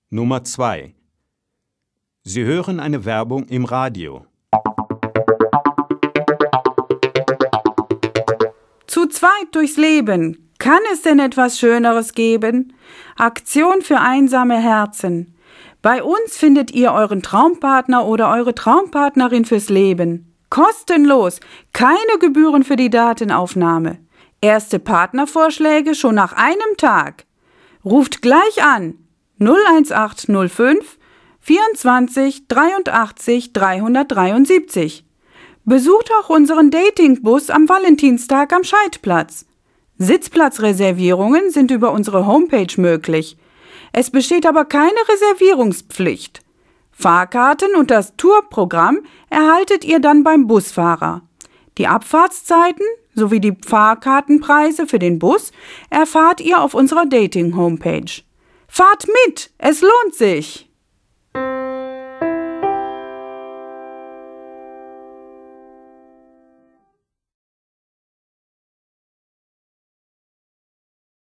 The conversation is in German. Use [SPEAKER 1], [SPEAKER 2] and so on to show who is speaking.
[SPEAKER 1] Nummer 2. Sie hören eine Werbung im Radio.
[SPEAKER 2] Zu zweit durchs Leben. Kann es denn etwas Schöneres geben? Aktion für einsame Herzen. Bei uns findet ihr euren Traumpartner oder eure Traumpartnerin fürs Leben. Kostenlos. Keine Gebühren für die Datenaufnahme. Erste Partnervorschläge schon nach einem Tag. Ruft gleich an. 01805 24 83 373. Besucht auch unseren Datingbus am Valentinstag am Scheidplatz. Sitzplatzreservierungen sind über unsere Homepage möglich. Es besteht aber keine Reservierungspflicht. Fahrkarten und das Tourprogramm erhaltet ihr dann beim Busfahrer. Die Abfahrtszeiten sowie die Fahrkartenpreise für den Bus erfahrt ihr auf unserer Dating-Homepage. Fahrt mit, es lohnt sich!